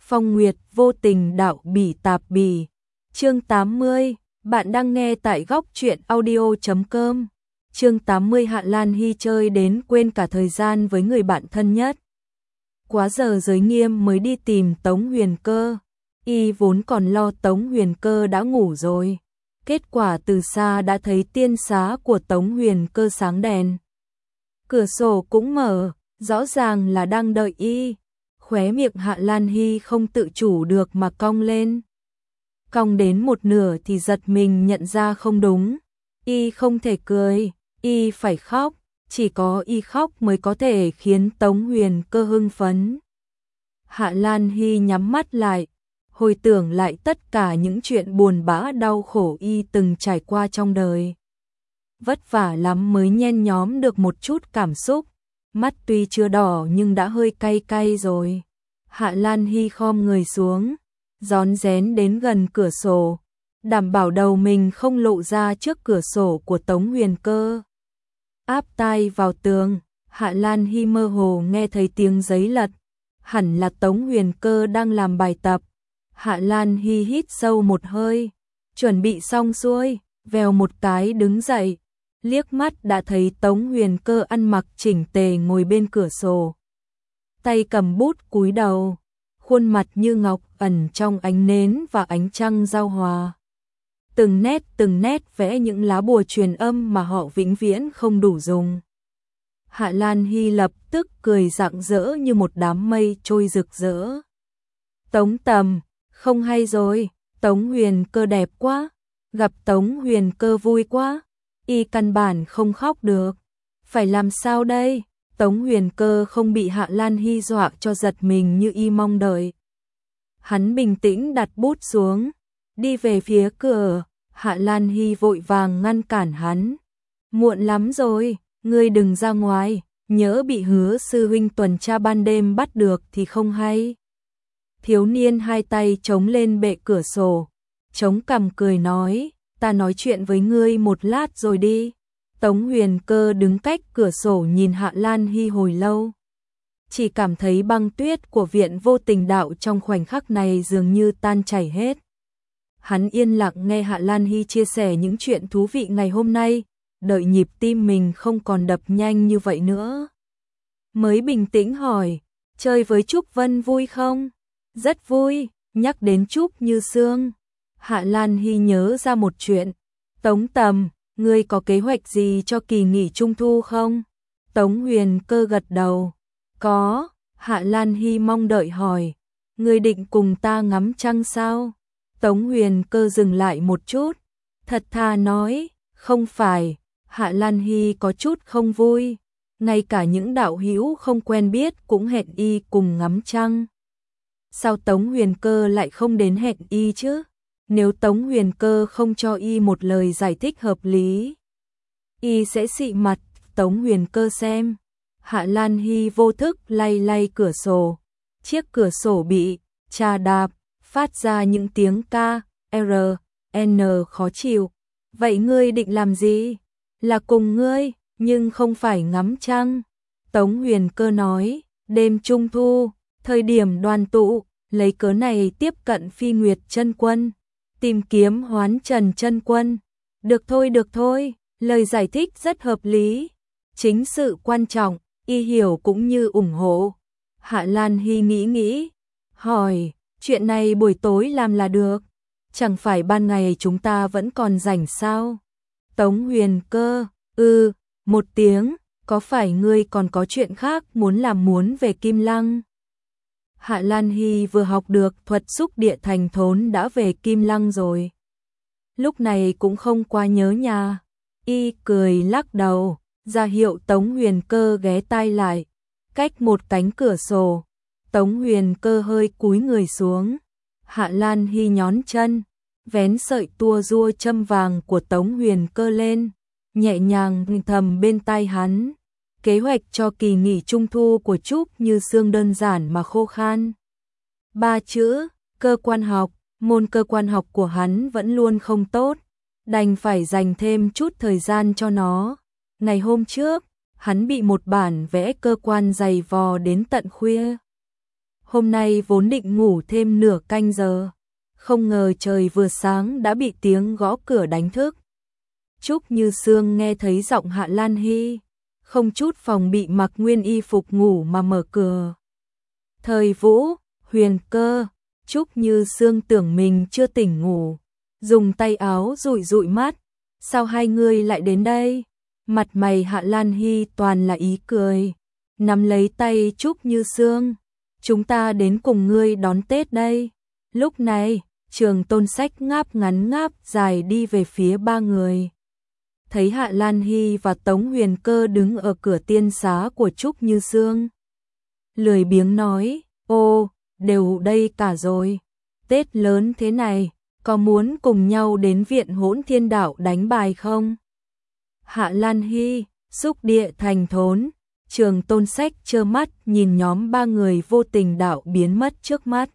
Phong Nguyệt vô tình đạo bỉ tạp bỉ. Chương 80, bạn đang nghe tại góc truyện audio.com. Chương 80 Hạ Lan Hy chơi đến quên cả thời gian với người bạn thân nhất. Quá giờ giới nghiêm mới đi tìm Tống Huyền Cơ. Y vốn còn lo Tống Huyền Cơ đã ngủ rồi. Kết quả từ xa đã thấy tiên xá của Tống Huyền Cơ sáng đèn. Cửa sổ cũng mở, rõ ràng là đang đợi Y. Khóe miệng Hạ Lan Hy không tự chủ được mà cong lên. Cong đến một nửa thì giật mình nhận ra không đúng. Y không thể cười, Y phải khóc, chỉ có Y khóc mới có thể khiến Tống Huyền Cơ hưng phấn. Hạ Lan Hy nhắm mắt lại, hồi tưởng lại tất cả những chuyện buồn bã đau khổ Y từng trải qua trong đời. Vất vả lắm mới nhen nhóm được một chút cảm xúc. Mắt tuy chưa đỏ nhưng đã hơi cay cay rồi. Hạ Lan Hy khom người xuống, rón rén đến gần cửa sổ, đảm bảo đầu mình không lộ ra trước cửa sổ của Tống Huyền Cơ. Áp tai vào tường, Hạ Lan Hy mơ hồ nghe thấy tiếng giấy lật, hẳn là Tống Huyền Cơ đang làm bài tập. Hạ Lan Hy hít sâu một hơi, chuẩn bị xong xuôi, vèo một cái đứng dậy. Liếc mắt đã thấy Tống Huyền Cơ ăn mặc chỉnh tề ngồi bên cửa sổ. Tay cầm bút cúi đầu, khuôn mặt như ngọc ẩn trong ánh nến và ánh trăng giao hòa. Từng nét vẽ những lá bùa truyền âm mà họ vĩnh viễn không đủ dùng. Hạ Lan Hy lập tức cười rạng rỡ như một đám mây trôi rực rỡ. Tống Tầm, không hay rồi, Tống Huyền Cơ đẹp quá, gặp Tống Huyền Cơ vui quá. Y căn bản không khóc được. Phải làm sao đây? Tống Huyền Cơ không bị Hạ Lan Hy dọa cho giật mình như Y mong đợi. Hắn bình tĩnh đặt bút xuống, đi về phía cửa. Hạ Lan Hy vội vàng ngăn cản hắn. Muộn lắm rồi, ngươi đừng ra ngoài, nhỡ bị Hứa sư huynh tuần tra ban đêm bắt được thì không hay. Thiếu niên hai tay chống lên bệ cửa sổ, chống cằm cười nói, ta nói chuyện với ngươi một lát rồi đi. Tống Huyền Cơ đứng cách cửa sổ nhìn Hạ Lan Hy hồi lâu. Chỉ cảm thấy băng tuyết của viện vô tình đạo trong khoảnh khắc này dường như tan chảy hết. Hắn yên lặng nghe Hạ Lan Hy chia sẻ những chuyện thú vị ngày hôm nay, đợi nhịp tim mình không còn đập nhanh như vậy nữa. Mới bình tĩnh hỏi, chơi với Trúc Vân vui không? Rất vui, nhắc đến Trúc Như Sương. Hạ Lan Hy nhớ ra một chuyện. Tống Tầm, ngươi có kế hoạch gì cho kỳ nghỉ Trung Thu không? Tống Huyền Cơ gật đầu. Có. Hạ Lan Hy mong đợi hỏi. Ngươi định cùng ta ngắm trăng sao? Tống Huyền Cơ dừng lại một chút, thật thà nói, không phải. Hạ Lan Hy có chút không vui. Ngay cả những đạo hữu không quen biết cũng hẹn Y cùng ngắm trăng. Sao Tống Huyền Cơ lại không đến hẹn Y chứ? Nếu Tống Huyền Cơ không cho Y một lời giải thích hợp lý, Y sẽ xị mặt Tống Huyền Cơ xem. Hạ Lan Hy vô thức lay lay cửa sổ. Chiếc cửa sổ bị chà đạp, phát ra những tiếng K, R, N khó chịu. Vậy ngươi định làm gì? Là cùng ngươi, nhưng không phải ngắm trăng. Tống Huyền Cơ nói, đêm Trung Thu, thời điểm đoàn tụ, lấy cớ này tiếp cận Phi Nguyệt Chân Quân. Tìm kiếm Hoán Trần Chân Quân. Được thôi, lời giải thích rất hợp lý. Chính sự quan trọng, Y hiểu cũng như ủng hộ. Hạ Lan Hy nghĩ, hỏi, chuyện này buổi tối làm là được. Chẳng phải ban ngày chúng ta vẫn còn rảnh sao? Tống Huyền Cơ, một tiếng, có phải ngươi còn có chuyện khác muốn về Kim Lăng? Hạ Lan Hy vừa học được thuật xúc địa thành thốn đã về Kim Lăng rồi. Lúc này cũng không quá nhớ nhà. Y cười lắc đầu, ra hiệu Tống Huyền Cơ ghé tai lại. Cách một cánh cửa sổ, Tống Huyền Cơ hơi cúi người xuống. Hạ Lan Hy nhón chân, vén sợi tua rua châm vàng của Tống Huyền Cơ lên, nhẹ nhàng thầm bên tai hắn. Kế hoạch cho kỳ nghỉ Trung Thu của Trúc Như Sương đơn giản mà khô khan. 3 chữ, cơ quan học. Môn cơ quan học của hắn vẫn luôn không tốt, đành phải dành thêm chút thời gian cho nó. Ngày hôm trước, hắn bị một bản vẽ cơ quan dày vò đến tận khuya. Hôm nay vốn định ngủ thêm nửa canh giờ, không ngờ trời vừa sáng đã bị tiếng gõ cửa đánh thức. Trúc Như Sương nghe thấy giọng Hạ Lan Hy, không chút phòng bị mặc nguyên y phục ngủ mà mở cửa. Thời Vũ, Huyền Cơ, Trúc Như Sương tưởng mình chưa tỉnh ngủ, dùng tay áo dụi dụi mắt, sao hai người lại đến đây? Mặt mày Hạ Lan Hy toàn là ý cười, nắm lấy tay Trúc Như Sương, chúng ta đến cùng ngươi đón Tết đây. Lúc này, Trường Tôn Sách ngáp ngắn ngáp dài đi về phía ba người. Thấy Hạ Lan Hy và Tống Huyền Cơ đứng ở cửa tiên xá của Trúc Như Sương. Lười biếng nói, ô, đều đây cả rồi. Tết lớn thế này, có muốn cùng nhau đến viện Hỗn Thiên Đạo đánh bài không? Hạ Lan Hy, xúc địa thành thốn, Trường Tôn Sách trơ mắt nhìn nhóm ba người vô tình đạo biến mất trước mắt.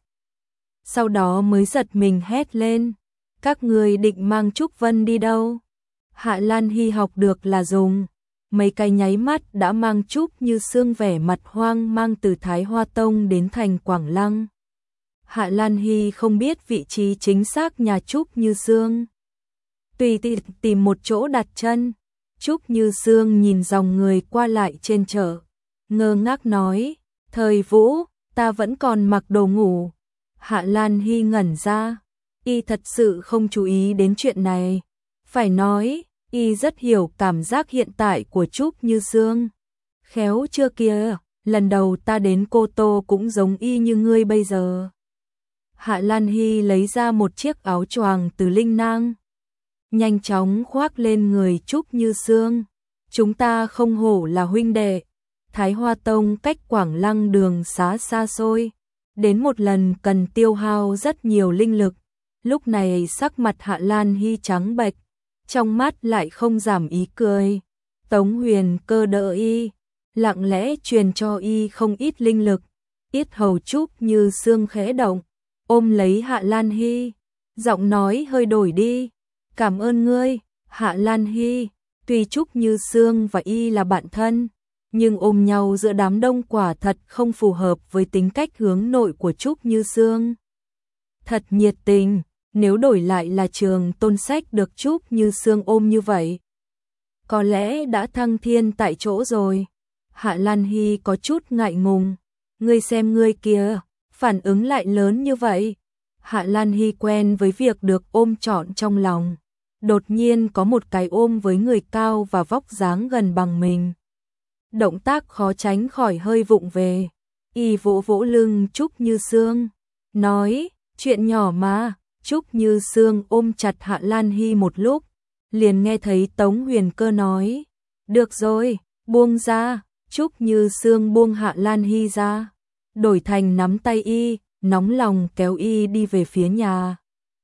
Sau đó mới giật mình hét lên, các người định mang Trúc Vân đi đâu? Hạ Lan Hy học được là dùng mấy cái nháy mắt đã mang Trúc Như Sương vẻ mặt hoang mang từ Thái Hoa Tông đến thành Quảng Lăng. Hạ Lan Hy không biết vị trí chính xác nhà Trúc Như Sương. Tùy tìm một chỗ đặt chân, Trúc Như Sương nhìn dòng người qua lại trên chợ, ngơ ngác nói, Thời Vũ, ta vẫn còn mặc đồ ngủ. Hạ Lan Hy ngẩn ra, y thật sự không chú ý đến chuyện này. Phải nói, y rất hiểu cảm giác hiện tại của Trúc Như Sương. Khéo chưa kia, lần đầu ta đến Cô Tô cũng giống y như ngươi bây giờ. Hạ Lan Hy lấy ra một chiếc áo choàng từ linh nang, nhanh chóng khoác lên người Trúc Như Sương. Chúng ta không hổ là huynh đệ. Thái Hoa Tông cách Quảng Lăng đường xá xa xôi, đến một lần cần tiêu hao rất nhiều linh lực. Lúc này sắc mặt Hạ Lan Hy trắng bệch, trong mắt lại không giảm ý cười. Tống Huyền Cơ đỡ y, lặng lẽ truyền cho y không ít linh lực. Yết hầu Trúc Như Sương khẽ động, ôm lấy Hạ Lan Hy, giọng nói hơi đổi đi. Cảm ơn ngươi, Hạ Lan Hy. Tuy Trúc Như Sương và y là bạn thân, nhưng ôm nhau giữa đám đông quả thật không phù hợp với tính cách hướng nội của Trúc Như Sương. Thật nhiệt tình, nếu đổi lại là Trường Tôn Sách được Trúc Như Sương ôm như vậy, có lẽ đã thăng thiên tại chỗ rồi. Hạ Lan Hy có chút ngại ngùng, ngươi xem ngươi kia, phản ứng lại lớn như vậy. Hạ Lan Hy quen với việc được ôm trọn trong lòng, đột nhiên có một cái ôm với người cao và vóc dáng gần bằng mình. Động tác khó tránh khỏi hơi vụng về. Y vỗ vỗ lưng Trúc Như Sương, nói, chuyện nhỏ mà. Trúc Như Sương ôm chặt Hạ Lan Hy một lúc, liền nghe thấy Tống Huyền Cơ nói, được rồi, buông ra. Trúc Như Sương buông Hạ Lan Hy ra, đổi thành nắm tay y, nóng lòng kéo y đi về phía nhà.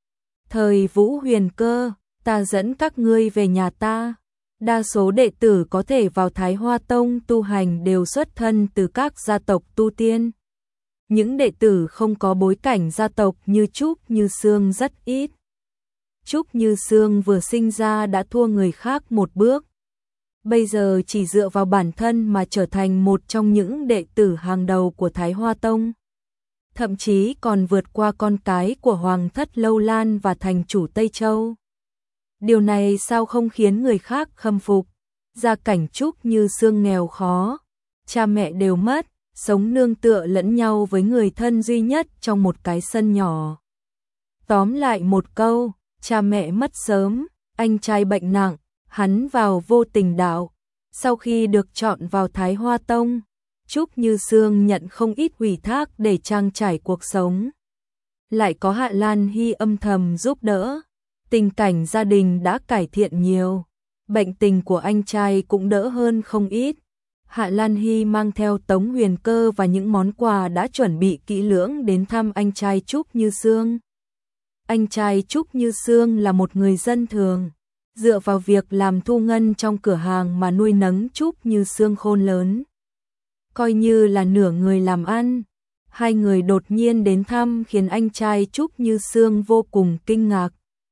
Thời Vũ, Huyền Cơ, ta dẫn các ngươi về nhà ta. Đa số đệ tử có thể vào Thái Hoa Tông tu hành đều xuất thân từ các gia tộc tu tiên. Những đệ tử không có bối cảnh gia tộc như Trúc Như Sương rất ít. Trúc Như Sương vừa sinh ra đã thua người khác một bước. Bây giờ chỉ dựa vào bản thân mà trở thành một trong những đệ tử hàng đầu của Thái Hoa Tông. Thậm chí còn vượt qua con cái của Hoàng thất Lâu Lan và thành chủ Tây Châu. Điều này sao không khiến người khác khâm phục. Gia cảnh Trúc Như Sương nghèo khó, cha mẹ đều mất, sống nương tựa lẫn nhau với người thân duy nhất trong một cái sân nhỏ. Tóm lại một câu, cha mẹ mất sớm, anh trai bệnh nặng, hắn vào vô tình đạo. Sau khi được chọn vào Thái Hoa Tông, Trúc Như Sương nhận không ít ủy thác để trang trải cuộc sống. Lại có Hạ Lan Hy âm thầm giúp đỡ, tình cảnh gia đình đã cải thiện nhiều, bệnh tình của anh trai cũng đỡ hơn không ít. Hạ Lan Hy mang theo Tống Huyền Cơ và những món quà đã chuẩn bị kỹ lưỡng đến thăm anh trai Trúc Như Sương. Anh trai Trúc Như Sương là một người dân thường, dựa vào việc làm thu ngân trong cửa hàng mà nuôi nấng Trúc Như Sương khôn lớn. Coi như là nửa người làm ăn, hai người đột nhiên đến thăm khiến anh trai Trúc Như Sương vô cùng kinh ngạc.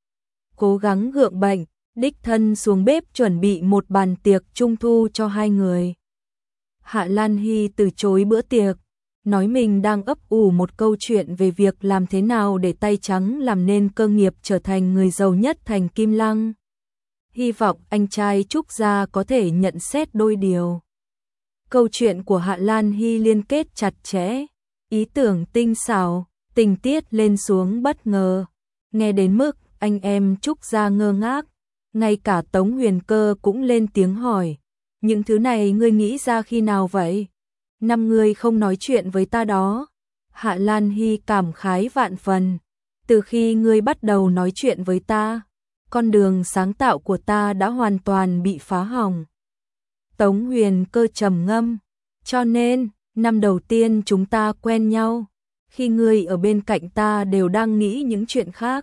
Cố gắng gượng bệnh, đích thân xuống bếp chuẩn bị một bàn tiệc trung thu cho hai người. Hạ Lan Hy từ chối bữa tiệc, nói mình đang ấp ủ một câu chuyện về việc làm thế nào để tay trắng làm nên cơ nghiệp trở thành người giàu nhất thành Kim Lăng. Hy vọng anh trai Trúc gia có thể nhận xét đôi điều. Câu chuyện của Hạ Lan Hy liên kết chặt chẽ, ý tưởng tinh xảo, tình tiết lên xuống bất ngờ, nghe đến mức anh em Trúc gia ngơ ngác, ngay cả Tống Huyền Cơ cũng lên tiếng hỏi, những thứ này ngươi nghĩ ra khi nào vậy? Năm người không nói chuyện với ta đó. Hạ Lan Hy cảm khái vạn phần, từ khi ngươi bắt đầu nói chuyện với ta, con đường sáng tạo của ta đã hoàn toàn bị phá hỏng. Tống Huyền Cơ trầm ngâm, cho nên, năm đầu tiên chúng ta quen nhau, khi ngươi ở bên cạnh ta đều đang nghĩ những chuyện khác.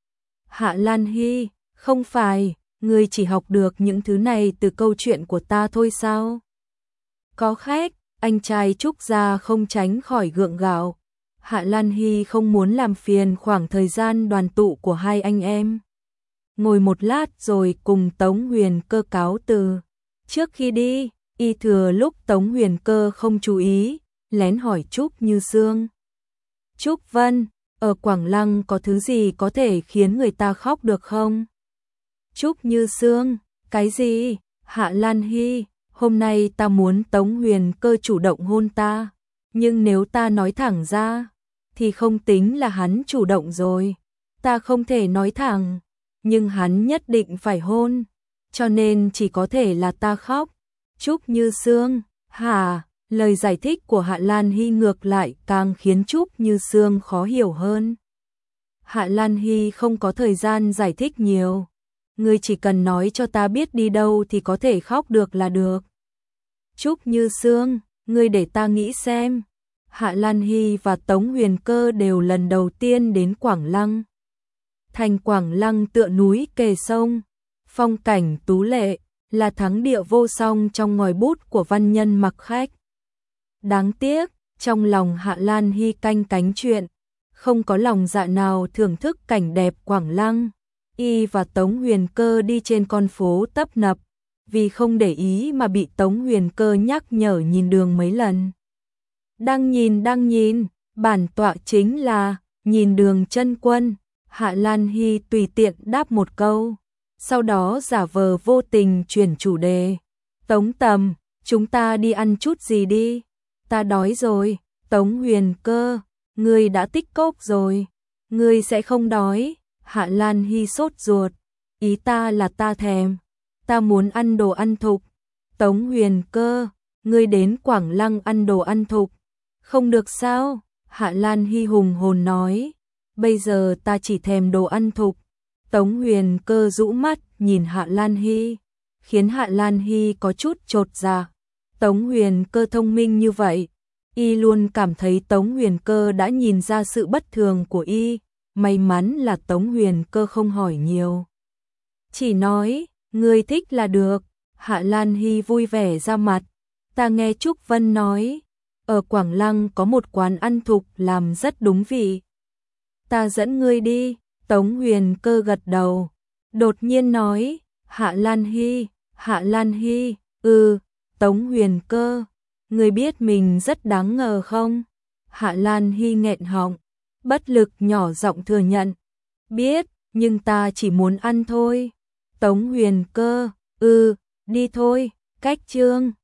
Hạ Lan Hy, không phải, ngươi chỉ học được những thứ này từ câu chuyện của ta thôi sao? Có khách, anh trai Trúc gia không tránh khỏi gượng gạo. Hạ Lan Hy không muốn làm phiền khoảng thời gian đoàn tụ của hai anh em. Ngồi một lát rồi cùng Tống Huyền Cơ cáo từ. Trước khi đi, y thừa lúc Tống Huyền Cơ không chú ý, lén hỏi Trúc Như Sương. Trúc Vân, ở Quảng Lăng có thứ gì có thể khiến người ta khóc được không? Trúc Như Sương, cái gì? Hạ Lan Hy, hôm nay ta muốn Tống Huyền Cơ chủ động hôn ta, nhưng nếu ta nói thẳng ra, thì không tính là hắn chủ động rồi. Ta không thể nói thẳng, nhưng hắn nhất định phải hôn, cho nên chỉ có thể là ta khóc. Trúc Như Sương, hả? Lời giải thích của Hạ Lan Hy ngược lại càng khiến Trúc Như Sương khó hiểu hơn. Hạ Lan Hy không có thời gian giải thích nhiều. Ngươi chỉ cần nói cho ta biết đi đâu thì có thể khóc được là được. Trúc Như Sương, ngươi để ta nghĩ xem. Hạ Lan Hy và Tống Huyền Cơ đều lần đầu tiên đến Quảng Lăng. Thành Quảng Lăng tựa núi kề sông, phong cảnh tú lệ, là thắng địa vô song trong ngòi bút của văn nhân Mặc Khách. Đáng tiếc, trong lòng Hạ Lan Hy canh cánh chuyện, không có lòng dạ nào thưởng thức cảnh đẹp Quảng Lăng. Y và Tống Huyền Cơ đi trên con phố tấp nập, vì không để ý mà bị Tống Huyền Cơ nhắc nhở nhìn đường mấy lần. Đang nhìn, bản tọa chính là nhìn đường chân quân. Hạ Lan Hy tùy tiện đáp một câu, sau đó giả vờ vô tình chuyển chủ đề. Tống Tầm, chúng ta đi ăn chút gì đi, ta đói rồi. Tống Huyền Cơ, ngươi đã tích cốc rồi, ngươi sẽ không đói. Hạ Lan Hy sốt ruột, ý ta là ta thèm, ta muốn ăn đồ ăn thục. Tống Huyền Cơ, ngươi đến Quảng Lăng ăn đồ ăn thục, không được sao? Hạ Lan Hy hùng hồn nói, bây giờ ta chỉ thèm đồ ăn thục. Tống Huyền Cơ rũ mắt nhìn Hạ Lan Hy, khiến Hạ Lan Hy có chút chột dạ. Tống Huyền Cơ thông minh như vậy, y luôn cảm thấy Tống Huyền Cơ đã nhìn ra sự bất thường của y. May mắn là Tống Huyền Cơ không hỏi nhiều, chỉ nói, ngươi thích là được. Hạ Lan Hy vui vẻ ra mặt, ta nghe Trúc Vân nói, ở Quảng Lăng có một quán ăn thục làm rất đúng vị. Ta dẫn ngươi đi. Tống Huyền Cơ gật đầu, đột nhiên nói, Hạ Lan Hy, Tống Huyền Cơ, ngươi biết mình rất đáng ngờ không? Hạ Lan Hy nghẹn họng, bất lực nhỏ giọng thừa nhận, biết, nhưng ta chỉ muốn ăn thôi. Tống Huyền Cơ, đi thôi, cách chương.